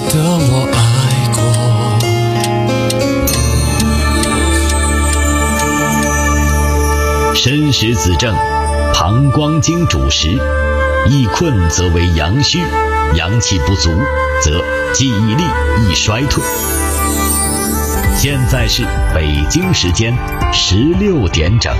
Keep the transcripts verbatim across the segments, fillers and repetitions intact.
得我爱过。 申时子正，膀胱经主食，易困则为阳虚，阳气不足则记忆力易衰退。现在是北京时间十六点整。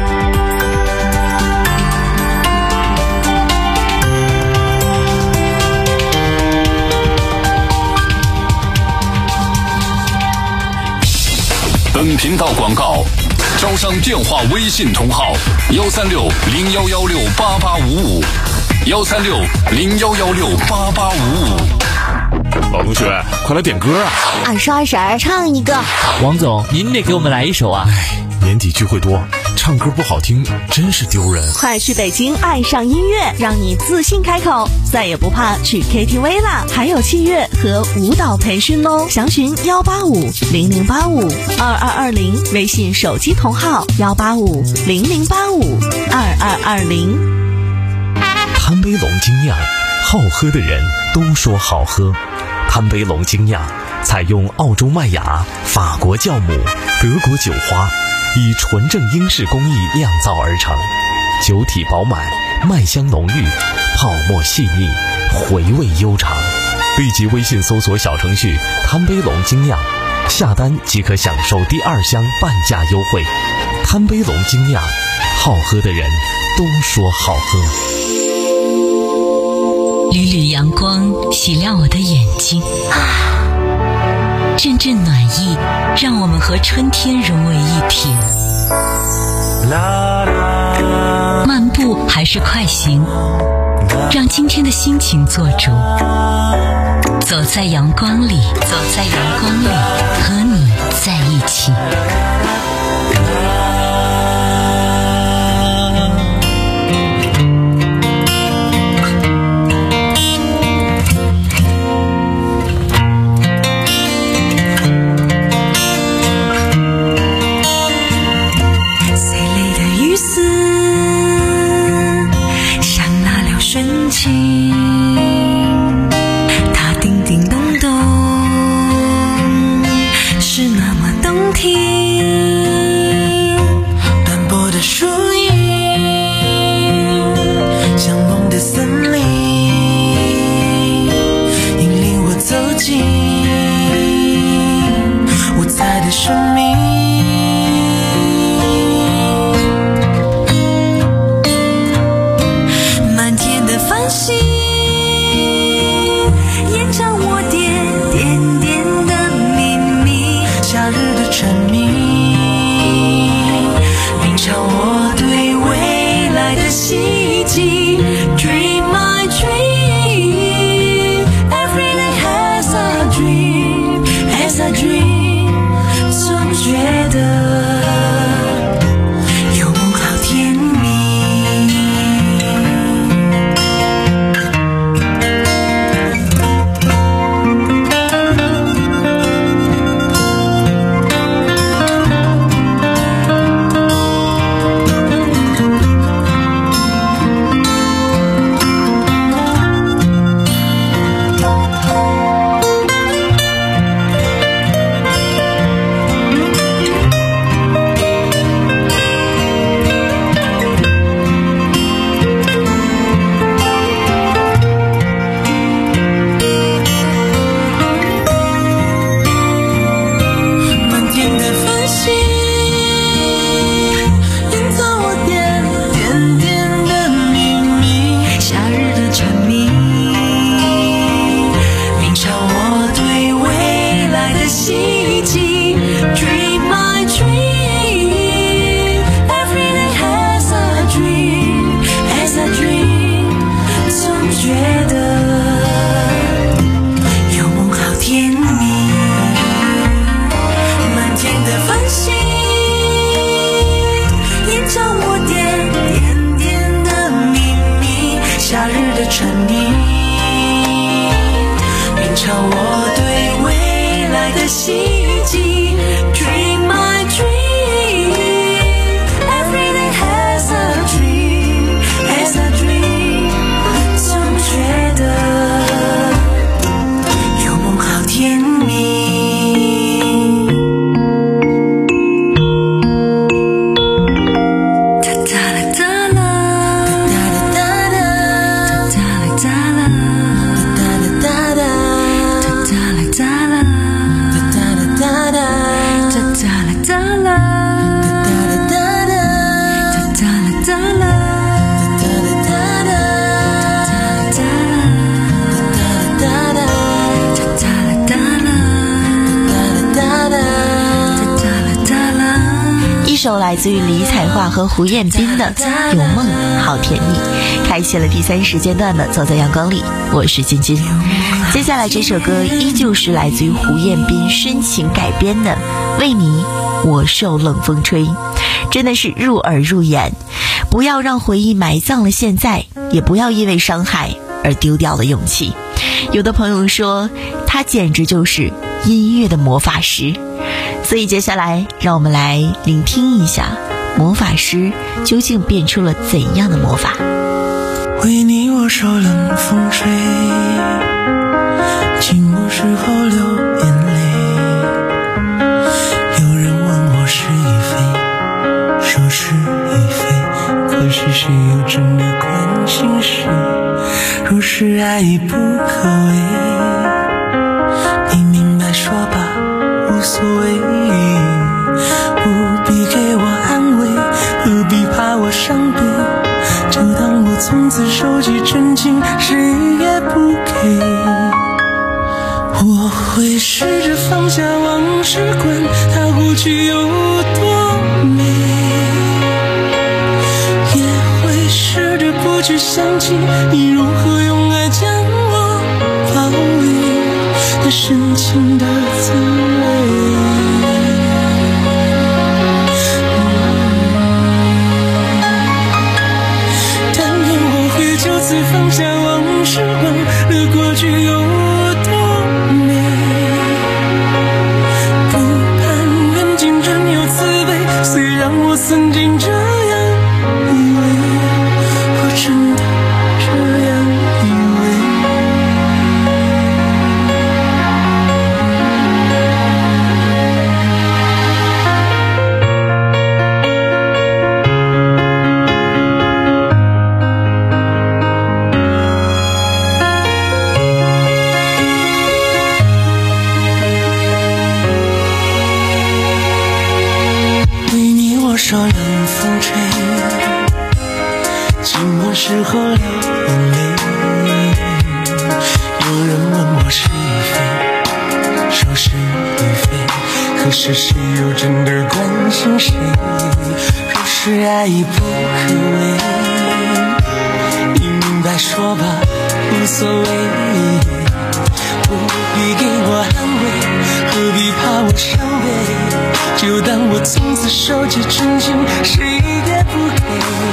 本频道广告，招商电话微信同号幺三六零幺幺六八八五五，幺三六零幺幺六八八五五。 老同学，快来点歌啊！ 二十二婶儿唱一个。 王总，您得给我们来一首啊！ 哎，年底聚会多，唱歌不好听真是丢人。 快去北京爱上音乐，让你自信开口，再也不怕去 K T V 啦！还有器乐和舞蹈培训哦，详询幺八五零零八五二二二零，微信手机同号幺八五零零八五二二二零。 贪杯龙精酿，好喝的人都说好喝。贪杯龙精酿采用澳洲麦芽、法国酵母、德国酒花，以纯正英式工艺酿造而成，酒体饱满，麦香浓郁，泡沫细腻，回味悠长。立即微信搜索小程序贪杯龙精酿，下单即可享受第二箱半价优惠。贪杯龙精酿，好喝的人都说好喝。 缕缕阳光洗亮我的眼睛，阵阵暖意让我们和春天融为一体。漫步还是快行，让今天的心情做主。走在阳光里，走在阳光里，和你在一起。 首来自于李彩桦和胡彦斌的《有梦好甜蜜》，开启了第三时间段的走在阳光里，我是晶晶。接下来这首歌依旧是来自于胡彦斌深情改编的《为你我受冷风吹》，真的是入耳入眼。不要让回忆埋葬了现在，也不要因为伤害而丢掉了勇气。有的朋友说他简直就是音乐的魔法师，所以接下来让我们来聆听一下魔法师究竟变出了怎样的魔法。 为你我受冷风吹，寂寞时候流眼泪，有人问我是与非，说是与非，可是谁又真的关心谁？若是爱已不可为，你明白说吧，无所谓，不必给我安慰，何必怕我伤悲，就当我从此收集真情，谁也不给。我会试着放下往事，管它过去有多美，也会试着不去想起你如何用爱将我包围，那深情的滋味。放下往事，忘了过去有多美，不盼缘尽真有滋味，虽然我曾经这样以为，我真的这样以受冷风吹，寂寞时候流眼泪，有人问我是与非，说是与非，可是谁又真的关心谁？若是爱已不可为，你明白说吧，无所谓，不必给我安慰，何必怕我伤悲，就当我从此收集真情，谁也不给。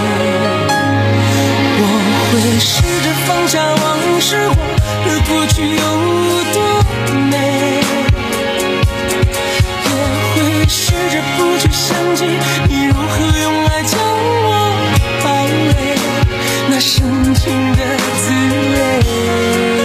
我会试着放下往事，忘了过去有多美，也会试着不去想起你如何用爱将我包围，那深情的滋味。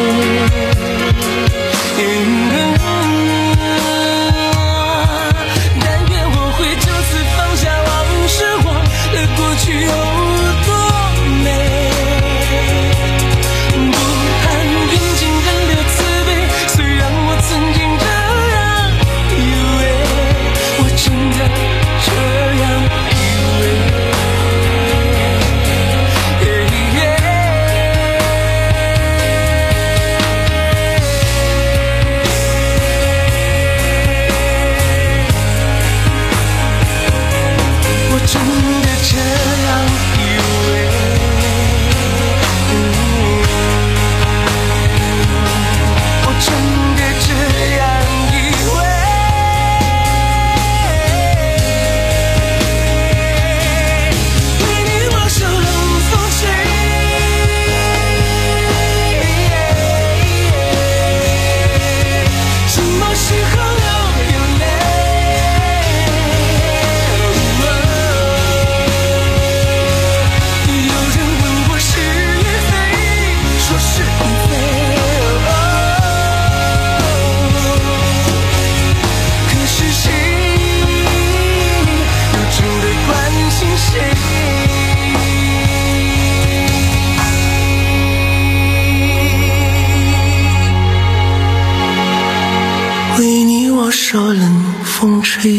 受冷风吹。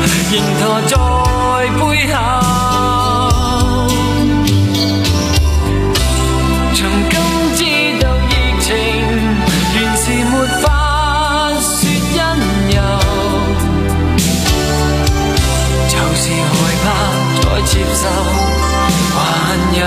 仍拖在背後。從今知道疫情原是沒法說因由，就是害怕再接受，還有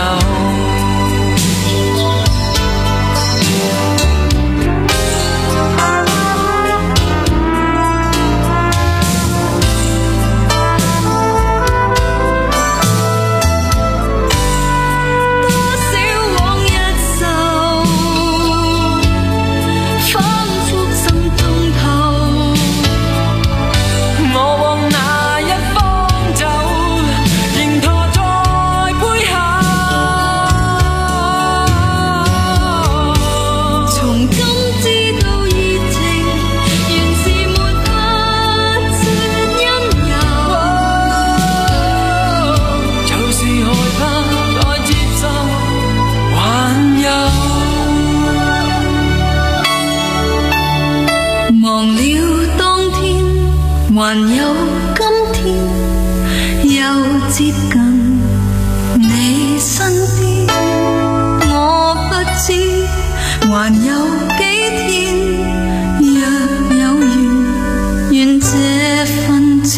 還有今天又接近你身邊，我不知還有幾天，若有緣，願這份情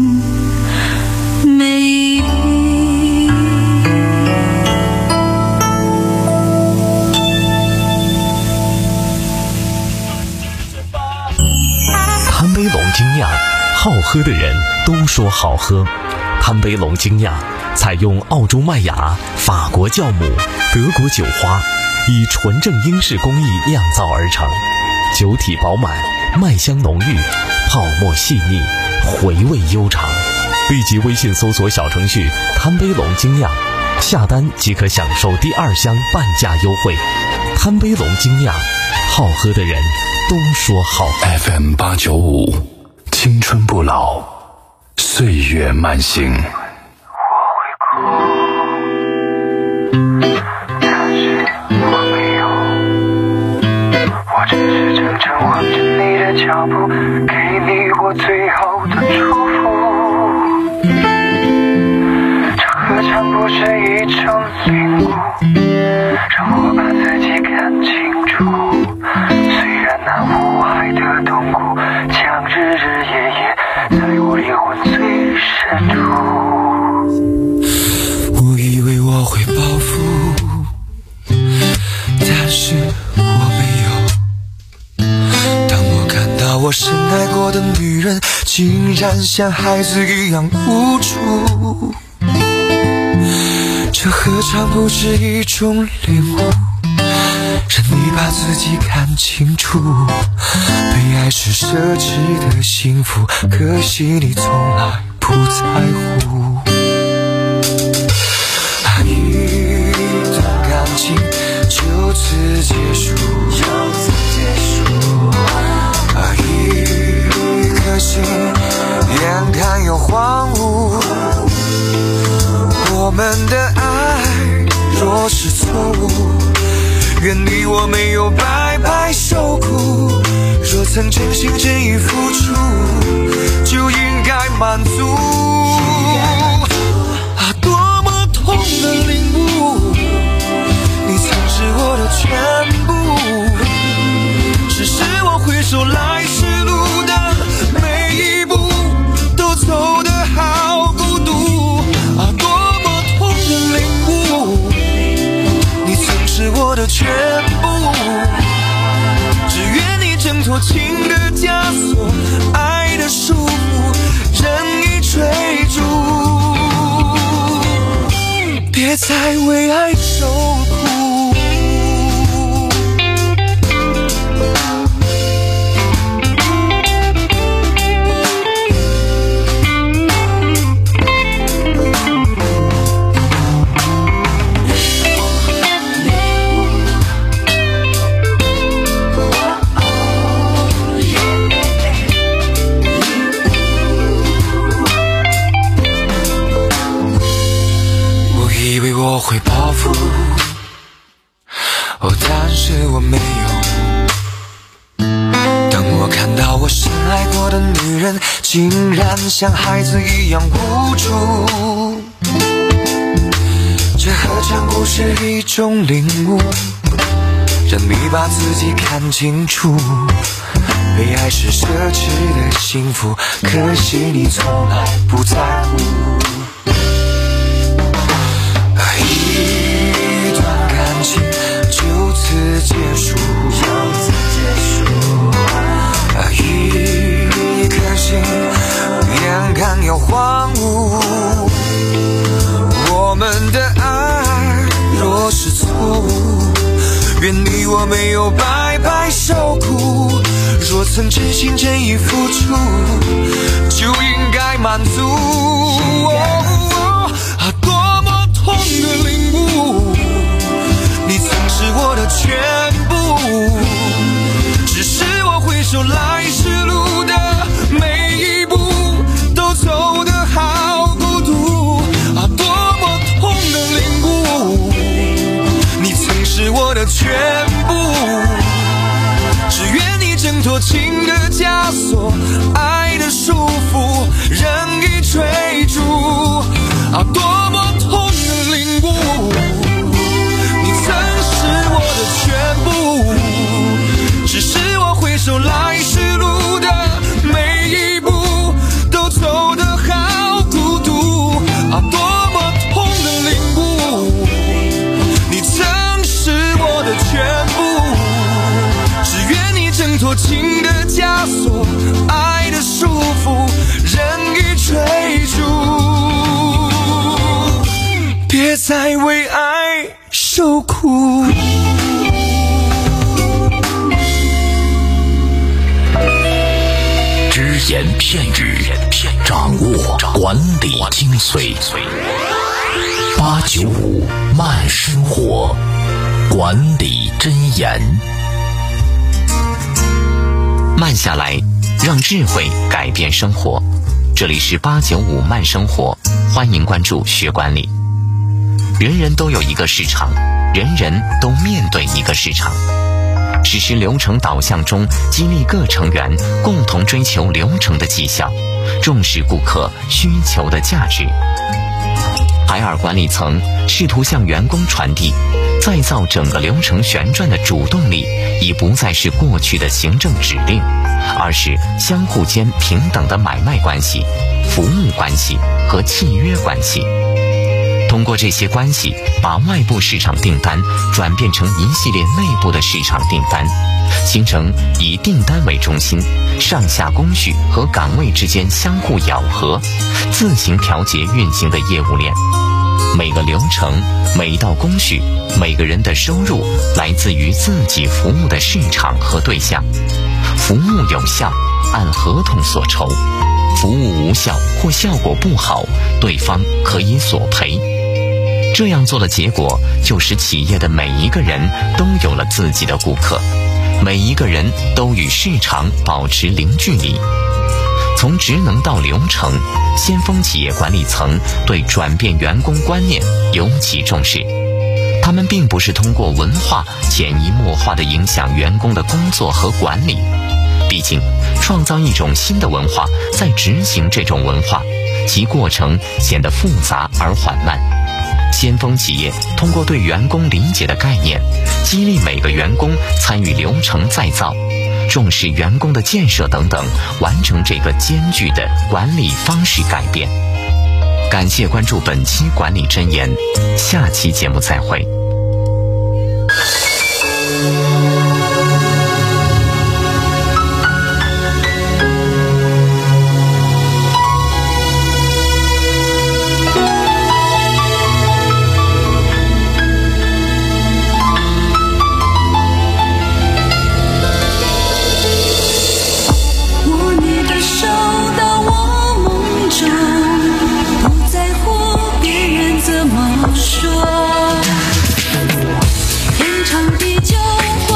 未變。 贪杯龙精酿，好喝的人都说好喝。贪杯龙精酿采用澳洲麦芽、法国酵母、德国酒花，以纯正英式工艺酿造而成，酒体饱满，麦香浓郁，泡沫细腻，回味悠长。立即微信搜索小程序贪杯龙精酿，下单即可享受第二箱半价优惠。贪杯龙精酿，好喝的人都说好。 F M 八九五，青春不老，岁月慢行。 我会哭，但是我没有，我只是常常望着你的脚步，给你我最后的祝福。这何尝不是一种领悟，让我把自己看清楚。虽然那无爱的痛苦将日日夜夜在我灵魂最深处。 我以为我会报复，但是我没有。当我看到我深爱过的女人竟然像孩子一样无助，这何尝不是一种领悟，让你把自己看清楚。被爱是奢侈的幸福，可惜你从来不在乎。啊，一段感情就此结束，啊，一颗心眼看又荒芜。我们的爱若是错误，愿你我没有白白受苦。若曾真心真意付出，就应该满足。啊，多么痛的领悟，你曾是我的全部。只是我回首来时路的每一步，都走得好孤独。啊，多么痛的领悟，你曾是我的全部。只愿你挣脱情的枷锁，爱的束缚，任意追逐，别再为爱受苦。以为我会报复，哦，但是我没有。当我看到我深爱过的女人竟然像孩子一样无助，这何尝不是一种领悟，让你把自己看清楚，被爱是奢侈的幸福，可惜你从来不在乎。一段感情就此结束，一颗心眼看要荒芜，我们的爱若是错误，愿你我没有白白受苦，若曾真心真意付出，就应该满足。哦啊，多么痛的领悟，你曾是我的全部，只是我回首来时路的每一步都走得好孤独。啊，多么痛的领悟，你曾是我的全部，只愿你挣脱情的枷锁，爱的束缚任意追逐。啊，多么痛的领悟，你曾是我的全部，只是我回首来时路的每一步都走得好孤独。啊，多么痛的领悟，你曾是我的全部，只愿你挣脱情的枷锁，爱的束缚任意追逐，别再为爱受苦。 只言片语，掌握管理精髓。八九五慢生活，管理箴言。慢下来，让智慧改变生活。这里是八九五慢生活，欢迎关注学管理。人人都有一个市场，人人都面对一个市场。实施流程导向中，激励各成员共同追求流程的绩效，重视顾客需求的价值。海尔管理层试图向员工传递，再造整个流程旋转的主动力已不再是过去的行政指令，而是相互间平等的买卖关系、服务关系和契约关系。通过这些关系，把外部市场订单转变成一系列内部的市场订单，形成以订单为中心，上下工序和岗位之间相互咬合，自行调节运行的业务链。每个流程、每一道工序、每个人的收入来自于自己服务的市场和对象。服务有效，按合同所酬；服务无效或效果不好，对方可以索赔。这样做的结果，就使企业的每一个人都有了自己的顾客，每一个人都与市场保持零距离。从职能到流程，先锋企业管理层对转变员工观念尤其重视。他们并不是通过文化潜移默化地影响员工的工作和管理，毕竟创造一种新的文化，再执行这种文化，其过程显得复杂而缓慢。先锋企业通过对员工理解的概念，激励每个员工参与流程再造，重视员工的建设等等，完成这个艰巨的管理方式改变。感谢关注本期管理箴言，下期节目再会。 说，天长地久。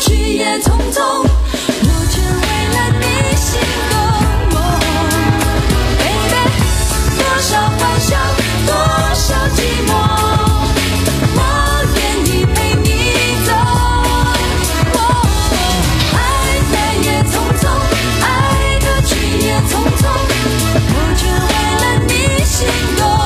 去也匆匆，我却为了你心动。Baby， 多少欢笑，多少寂寞，我愿意陪你走。爱来也匆匆，爱的去也匆匆，我却为了你心动。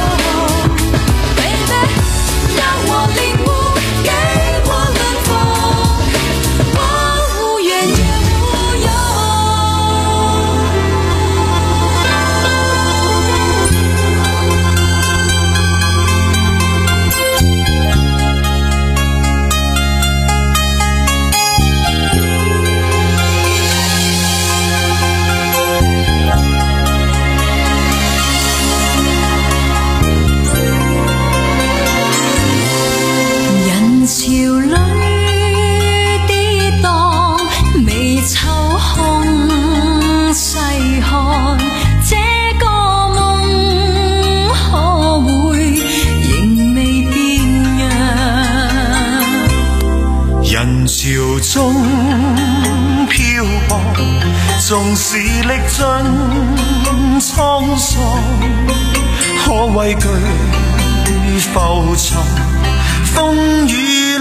中漂泊，縱是歷盡滄桑，可畏懼浮沉風雨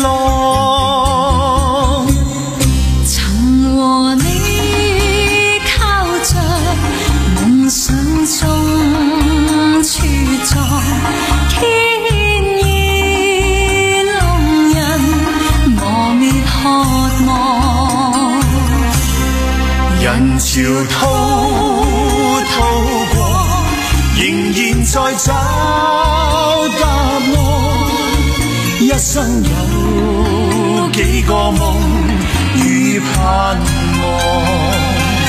浪。 曾和你靠着夢想中茁壯， 人潮滔滔過，仍然在找答案。一生有幾個夢與盼望。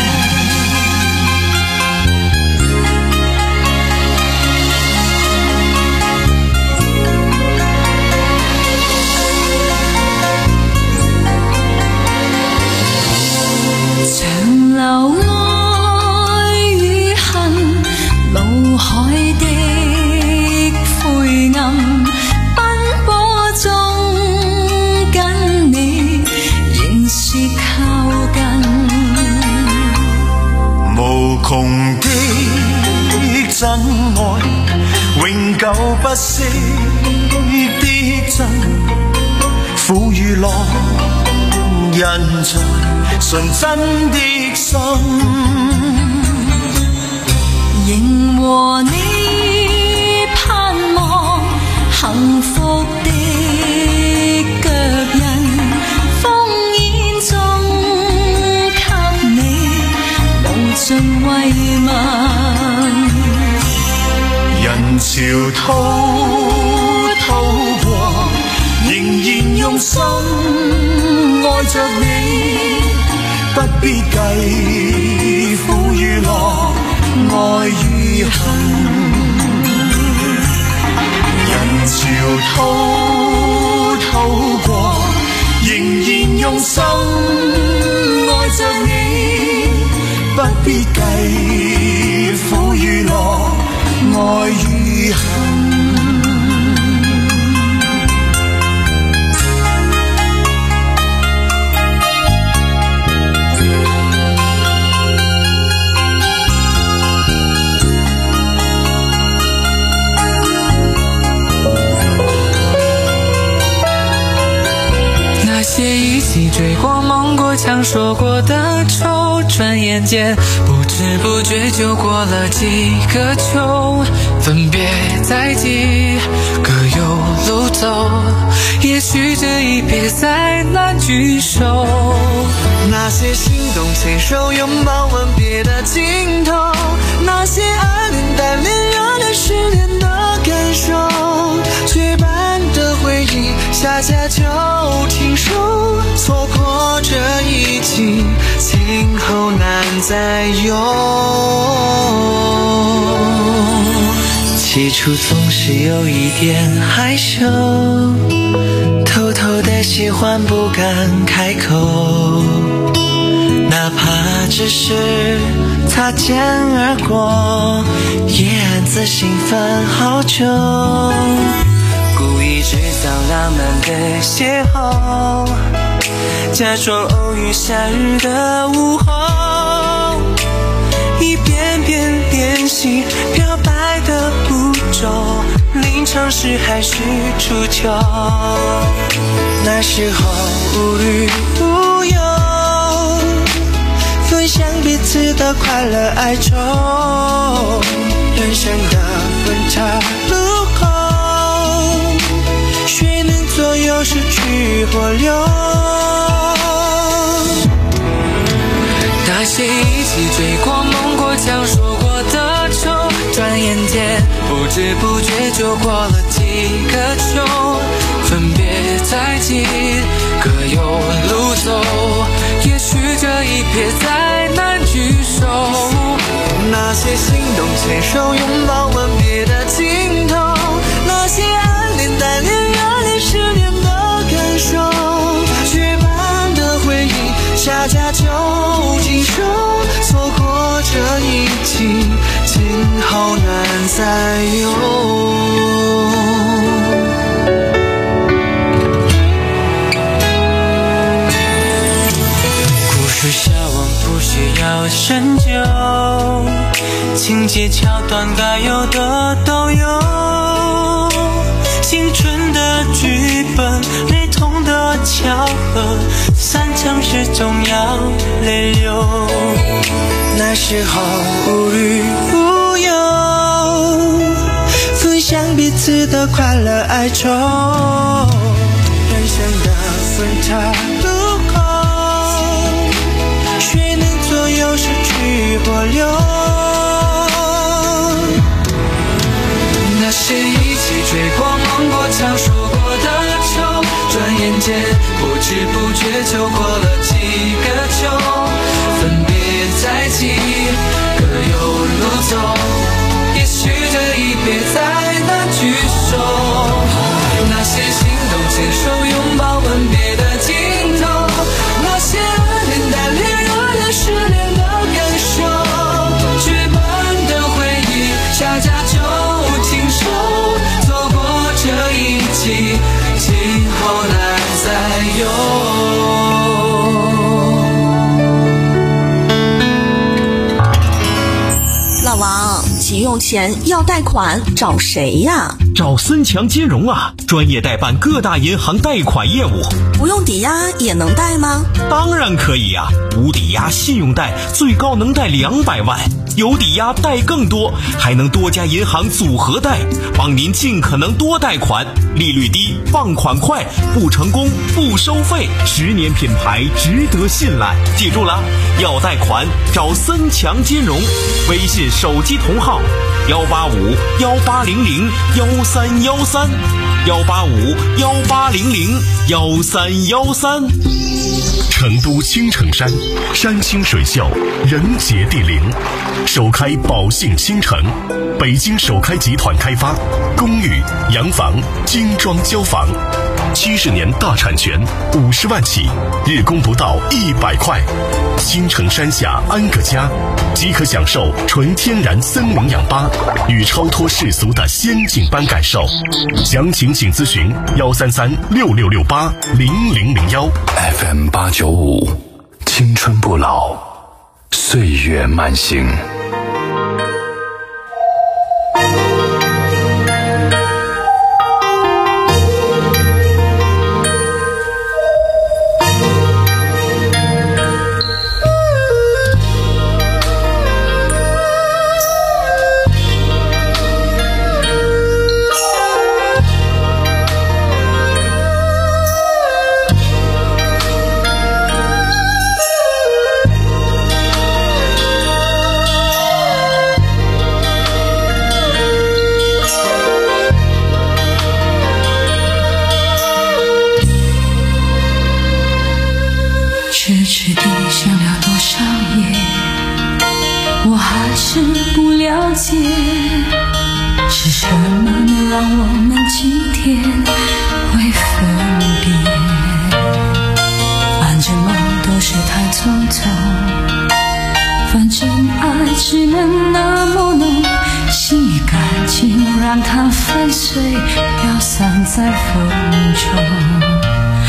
流愛與恨，腦海的灰暗，奔波中跟你仍是靠近。 無窮的真愛，永久不息的真，苦與樂印在純真的心， 仍和你盼望幸福的腳印，烽煙中給你無盡慰問。 人潮滔滔過，仍然用心愛着你，不必計苦與樂，愛與恨。人潮滔滔過，仍然用心愛着你，不必計苦與樂，愛與恨。 那些一起追过梦过想说过的愁，转眼间不知不觉就过了几个秋。分别在即，各有路走，也许这一别再难聚首。 那些心动牵手拥抱吻别的镜头，那些暗恋单恋热恋失恋的感受，绝版的回忆下下就停手，错过这一季，今后难再有。起初总是有一点害羞，偷偷的喜欢不敢开口，哪怕只是擦肩而过，也暗自兴奋好久。故意制造浪漫的邂逅， 假装偶遇夏日的午后，一遍遍练习表白的步骤，临场时还需出糗。那时候无虑无忧，分享彼此的快乐哀愁，人生的分岔路口，谁能左右失去或留？ 那些一起追过梦过讲说过的愁，转眼间不知不觉就过了几个秋，分别在即，各有路走，也许这一别再难聚首。 那些心动牵手拥抱吻别的尽头，那些暗恋单恋热恋失恋的感受，绝版的回忆下架就经受，错过这一季，今后难再有。 要深究，情节桥段该有的都有，青春的剧本，雷同的巧合，散场时总要泪流。 那时候无虑无忧，分享彼此的快乐哀愁，人生的分岔路口，谁能左右失去或留？ 那些一起追过梦过讲说过的愁，转眼间不知不觉就过了几个秋，分别在即，各有路走，也许这一别再难聚首。那些心动牵手拥抱吻别的尽头，那些暗恋单恋热恋失恋的感受，绝版的回忆下架就经受，错过这一季，今后难再有。 老王，急用钱要贷款找谁呀？ 找森强金融啊，专业代办各大银行贷款业务。 不用抵押也能贷吗？ 当然可以啊，无抵押信用贷最高能贷两百万，有抵押贷更多，还能多家银行组合贷，帮您尽可能多贷款，利率低，放款快，不成功不收费，十年品牌值得信赖。记住了，要贷款找森强金融，微信手机同号幺八五幺八零零幺三幺三幺八五幺八零零幺三幺三。 成都青城山，山清水秀，人杰地灵，首开宝信新城，北京首开集团开发，公寓、洋房、精装交房，七十年大产权，五十万起，日供不到一百块。青城山下安个家，即可享受纯天然森林氧吧与超脱世俗的仙境般感受。详情请咨询幺三三六六六八零零零幺。 F M 八九五，青春不老，岁月慢行。 痴痴地想了多少夜，我还是不了解，是什么能让我们今天会分别？反正梦都是太匆匆，反正爱只能那么浓，心已干净，让它粉碎，飘散在风中。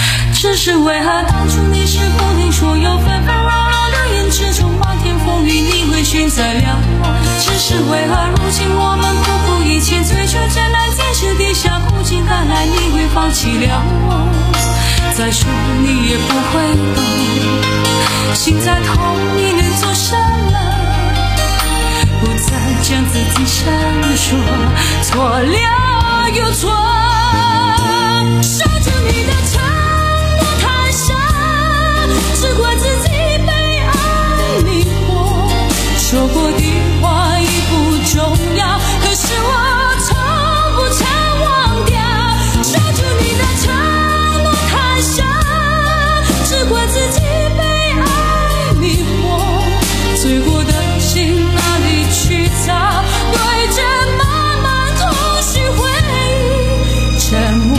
只是为何当初你是不听说有纷纷扰扰流言之中漫天风雨你会选择了我，只是为何如今我们不顾一切追求真爱天时地下苦尽甘来你会放弃了我，再说你也不会懂，心在痛你能做什么，不再将自己闪烁，错了又错，守住你的承诺太傻，只怪自己被爱迷惑，说过的话已不重要，可是我从不曾忘掉，守住你的承诺太傻，只怪自己被爱迷惑，醉过的心哪里去找，对着漫漫空虚回忆沉默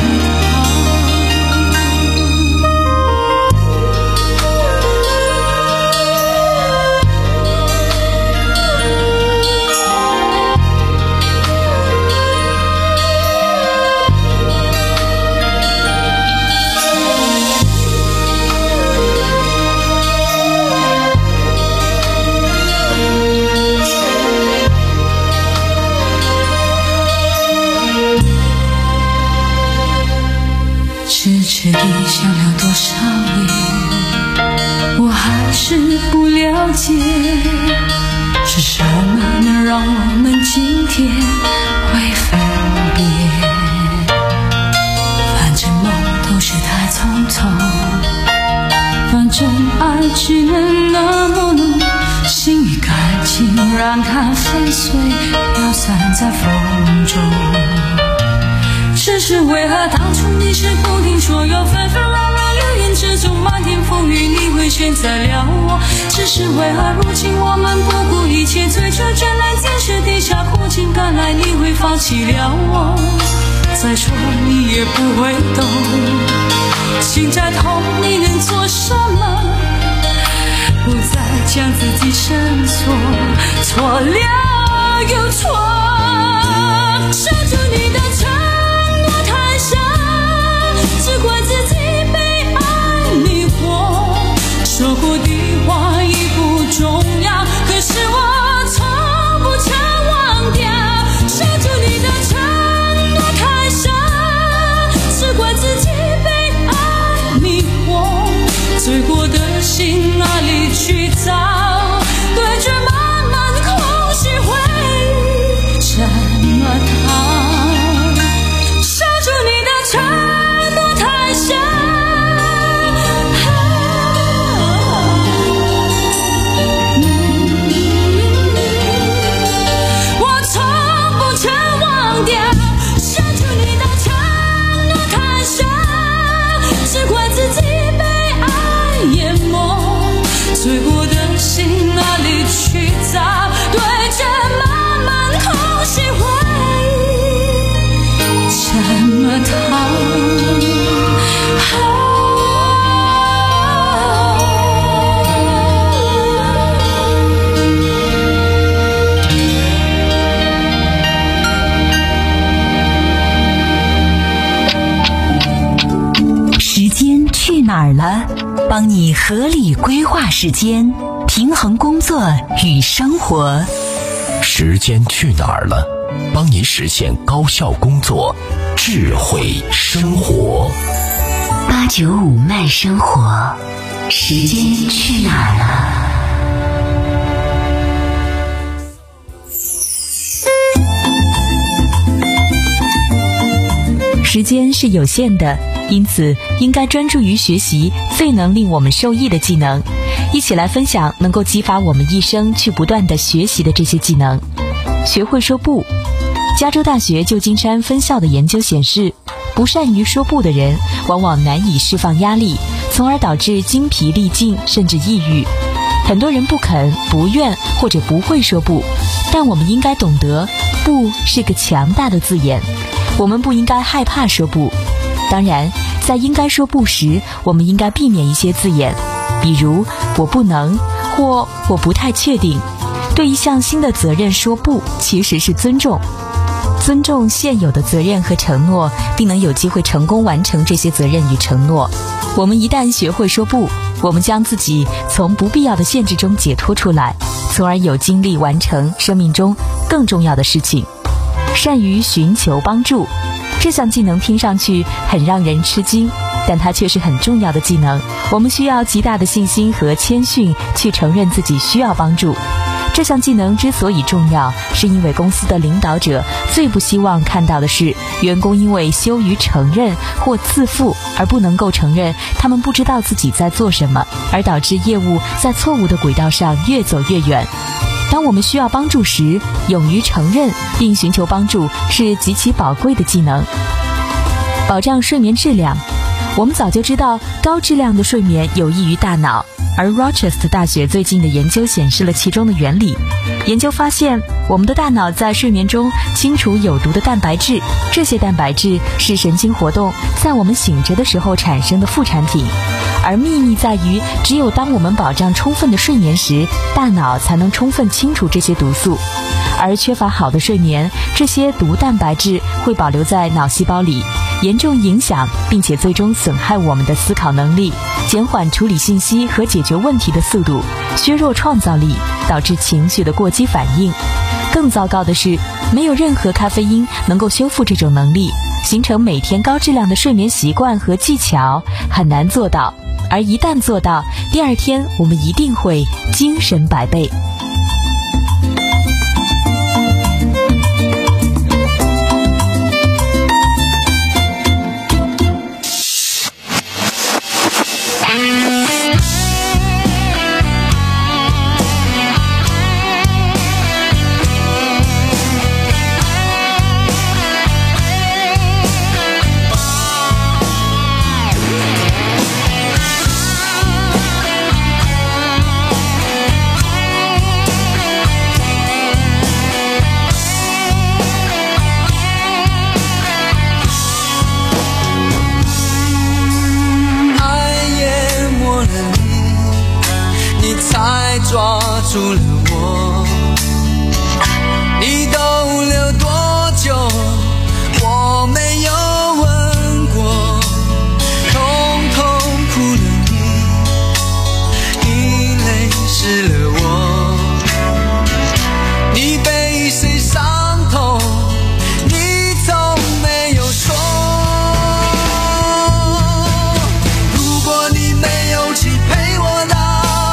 痴痴地想了多少年，我还是不了解，是什么能让我们今天会分别，反正梦都是太匆匆，反正爱只能那么浓，心与感情让它粉碎飘散在风中，只是为何当初你是不听说有纷纷扰扰流言之中漫天风雨你会选择了我，只是为何如今我们不顾一切追求真爱天时地下苦尽甘来你会放弃了我，再说你也不会懂，心在痛你能做什么，不再将自己伸缩，错了又错，守住你的承诺太傻，只怪自己被爱迷惑，说过的话已不重要，可是我从不曾忘掉，守住你的承诺太傻，只怪自己被爱迷惑，醉过的心哪里去找，对着漫漫空虚回忆怎么逃，守住你的承诺太傻，我从不曾忘掉，守住你的承诺太傻，只怪自己被爱淹没，醉过的心哪里去找，对着漫漫空虚回忆怎么逃， 时间去哪儿了？帮你合理规划时间，平衡工作与生活。 时间去哪儿了？帮你实现高效工作，智慧生活。 八九五慢生活，时间去哪儿了？时间是有限的，因此应该专注于学习最能令我们受益的技能，一起来分享能够激发我们一生去不断的学习的这些技能。学会说不。加州大学旧金山分校的研究显示，不善于说不的人往往难以释放压力，从而导致精疲力尽甚至抑郁。很多人不肯、不愿或者不会说不，但我们应该懂得，不是个强大的字眼，我们不应该害怕说不。当然，在应该说不时，我们应该避免一些字眼，比如我不能或我不太确定。对一项新的责任说不，其实是尊重。 尊重现有的责任和承诺，并能有机会成功完成这些责任与承诺。我们一旦学会说不，我们将自己从不必要的限制中解脱出来，从而有精力完成生命中更重要的事情。善于寻求帮助，这项技能听上去很让人吃惊，但它却是很重要的技能。我们需要极大的信心和谦逊去承认自己需要帮助。这项技能之所以重要，是因为公司的领导者最不希望看到的是员工因为羞于承认或自负而不能够承认他们不知道自己在做什么，而导致业务在错误的轨道上越走越远。当我们需要帮助时，勇于承认并寻求帮助是极其宝贵的技能。保障睡眠质量，我们早就知道高质量的睡眠有益于大脑，而 Rochester 大学最近的研究显示了其中的原理。研究发现，我们的大脑在睡眠中清除有毒的蛋白质，这些蛋白质是神经活动在我们醒着的时候产生的副产品。而秘密在于，只有当我们保障充分的睡眠时，大脑才能充分清除这些毒素。而缺乏好的睡眠，这些毒蛋白质会保留在脑细胞里，严重影响并且最终损害我们的思考能力，减缓处理信息和解决问题的速度，削弱创造力，导致情绪的过激反应。更糟糕的是，没有任何咖啡因能够修复这种能力，形成每天高质量的睡眠习惯和技巧很难做到。而一旦做到，第二天我们一定会精神百倍。 抓住了我，你逗留多久我没有问过，通通哭了你，你泪湿了我，你被谁伤透你从没有说，如果你没有去陪我到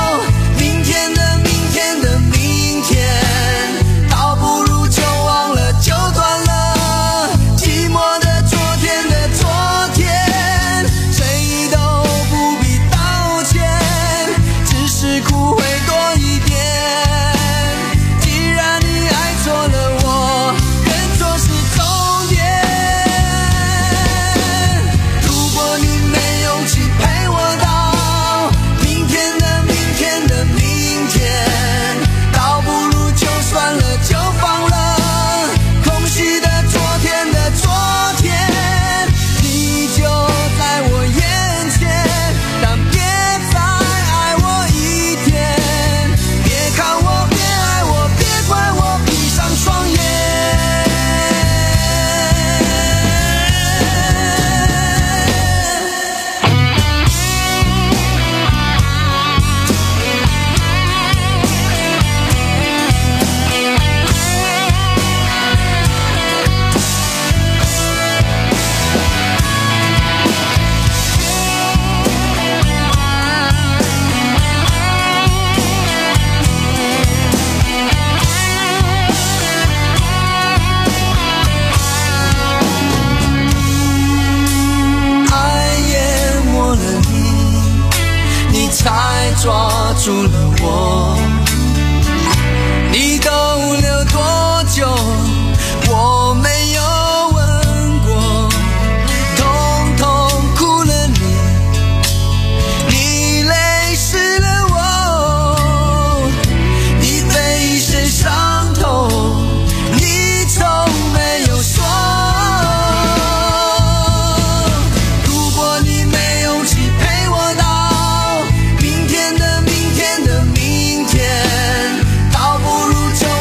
抓住了我，你逗留多久我没有问过，通通哭了你，你泪湿了我，你被谁伤透你从没有说，如果你没有去陪我到明天的明天的明天，倒不如就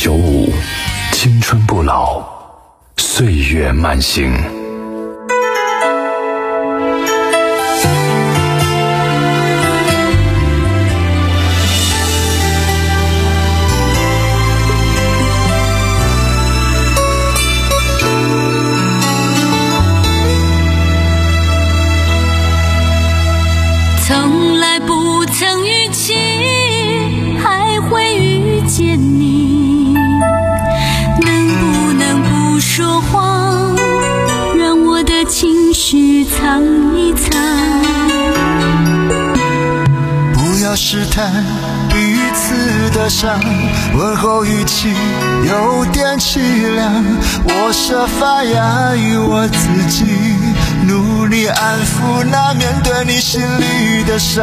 九五，青春不老，岁月慢行。 从来不曾预期还会遇见你，能不能不说谎，让我的情绪藏一藏。 不要试探彼此的伤，问候语气有点凄凉，我设法压抑我自己，努力安抚那面对你心里的伤。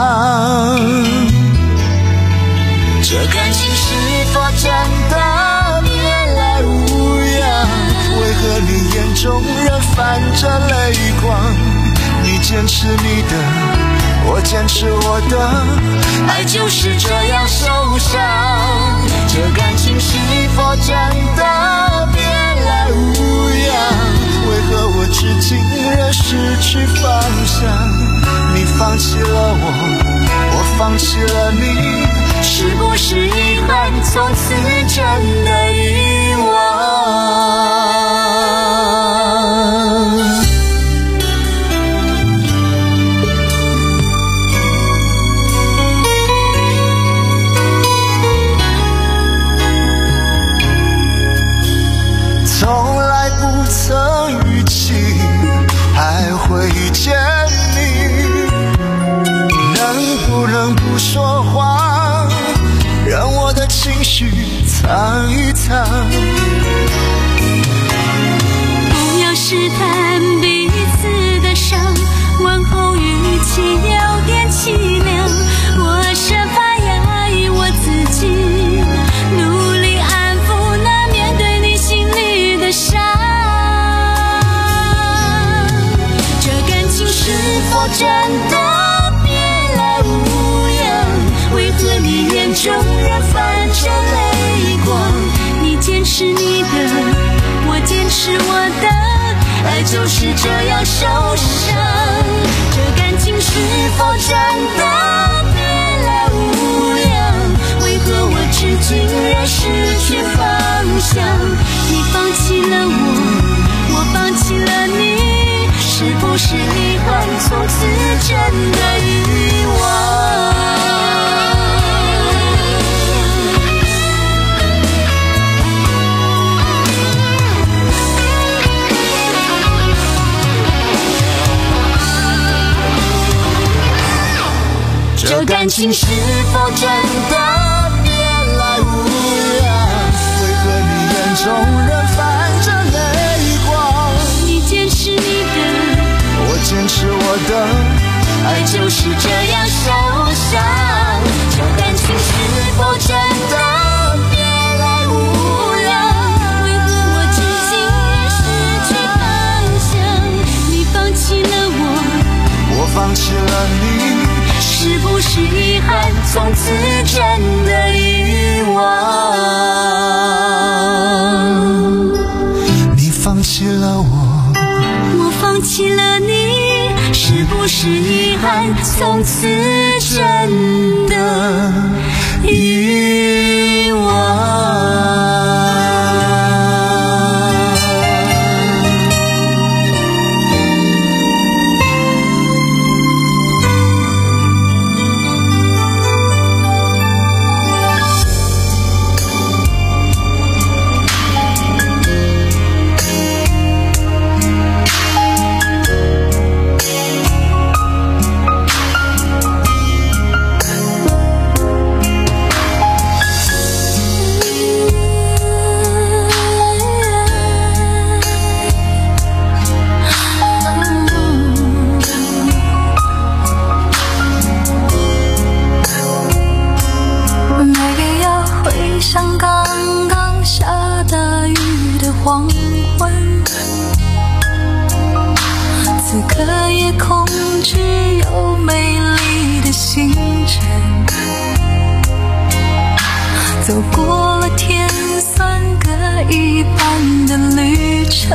这感情是否真的别来无恙？为何你眼中仍泛着泪光？你坚持你的，我坚持我的，爱就是这样受伤。这感情是否真的别来无恙？为何我至今仍失去方向？你放弃了我，我放弃了你，是不是遗憾从此真的遗忘？从来不曾预期还会遇见你，能不能不说谎，让我的情绪藏一藏？ 不要试探彼此的伤，问候语气有点凄凉，我设法压抑我自己，努力安抚那面对你心里的伤。这感情是否真的别来无恙？为何你眼中仍泛着泪光？你坚持你的，我坚持我的，爱就是这样受伤。这感情是否真的别来无恙？为何我至今仍失去方向？你放弃了我，我放弃了你，是不是遗憾从此真的遗忘？ 这感情是否真的别来无恙？为何你眼中仍泛着泪光？ 你坚持你的， 我坚持我的，爱就是这样受伤。这感情是否真的别来无恙？ 为何我至今仍失去方向？你放弃了我， 我放弃了你， 是不是遗憾从此真的遗忘？ 你放弃了我， 我放弃了你，是不是遗憾从此真的遗忘？ 走过了天了一半的旅程，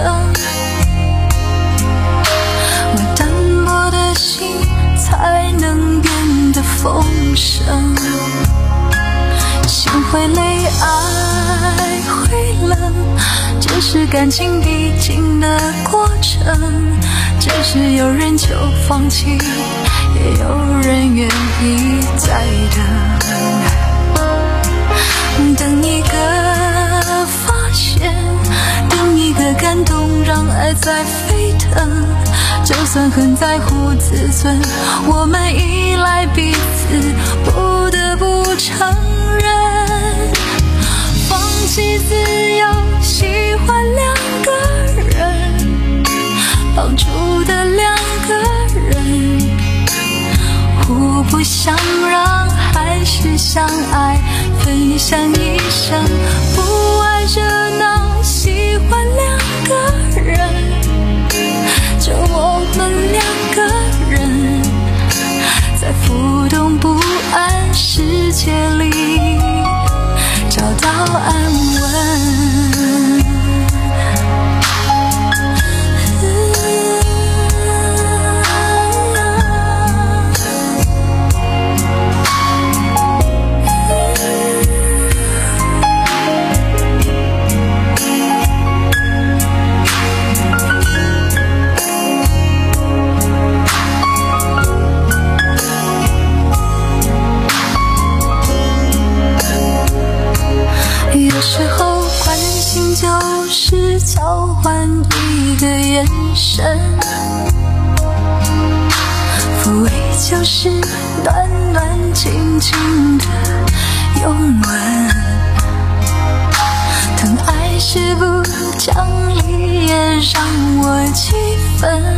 我单薄的心才能变得丰盛。心会累，爱会冷，这是感情必经的过程。只是有人就放弃，也有人愿意再等。等一个发现，等一个感动，让爱在沸腾。就算很在乎自尊，我们依赖彼此，不得不承认，放弃自由，喜欢两个人，绑住的两个人，互不相让，还是相爱，分享一生，不爱热闹，喜欢两个人，就我们两个人，在浮动不安世界里找到安稳。有时候关心就是交换一个眼神，抚慰就是暖暖静静的拥吻，疼爱是不讲理也让我气愤，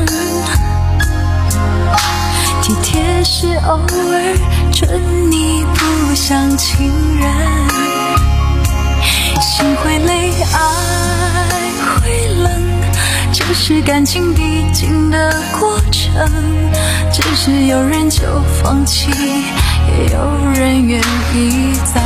体贴是偶尔准你不像情人。心会累，爱会冷，这是感情必经的过程。只是有人就放弃，也有人愿意再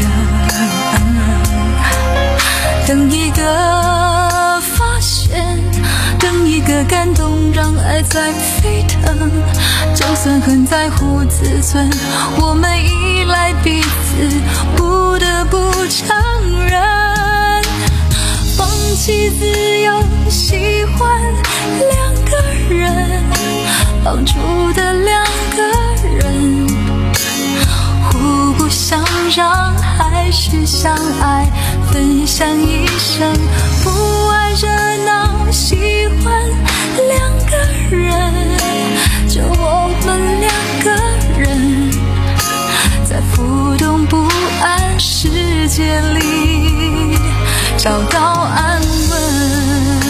等。等一个发现，等一个感动，让爱在沸腾。就算很在乎自尊，我们依赖彼此，不得不承认，放弃自由，喜欢两个人，绑住的两个人，互不相让，还是相爱，分享一生，不爱热闹，喜欢两个人，就我们两个人，在浮动不安世界里找到安稳。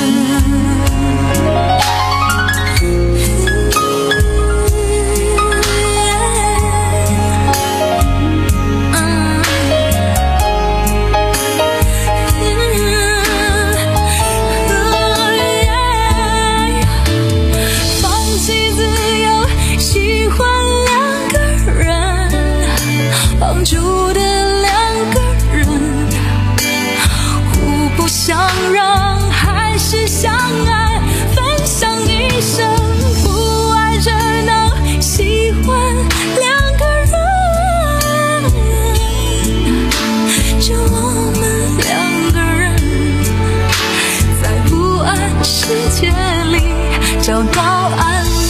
绑住的两个人，互不相让，还是相爱，分享一生，不爱热闹，喜欢两个人，就我们两个人，在不安世界里找到安稳。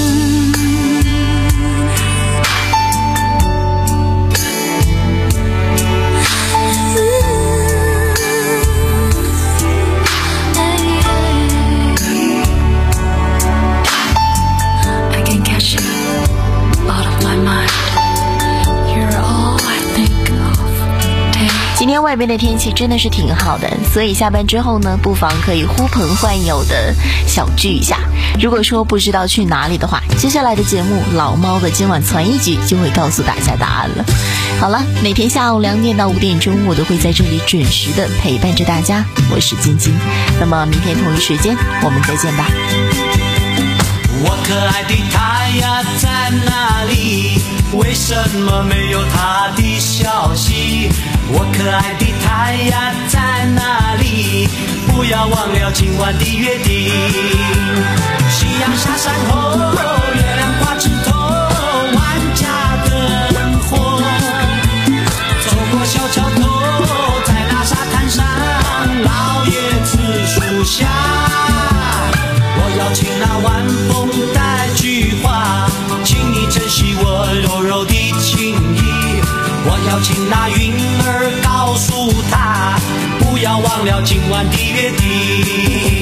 今天外边的天气真的是挺好的，所以下班之后呢，不妨可以呼朋唤友的小聚一下。如果说不知道去哪里的话，接下来的节目老猫的今晚传一局就会告诉大家答案了。好了，每天下午两点到五点钟，我都会在这里准时的陪伴着大家，我是晶晶。那么明天同一时间我们再见吧。 我可爱的他呀在哪里？为什么没有他的消息？我可爱的他呀在哪里？不要忘了今晚的约定。夕阳下山后，月亮挂枝头，万家灯火。走过小桥头，在那沙滩上，老叶子树下。我要请那晚风带句话，请你珍惜我柔柔的情意。我要请那云儿告诉他，不要忘了今晚的约定。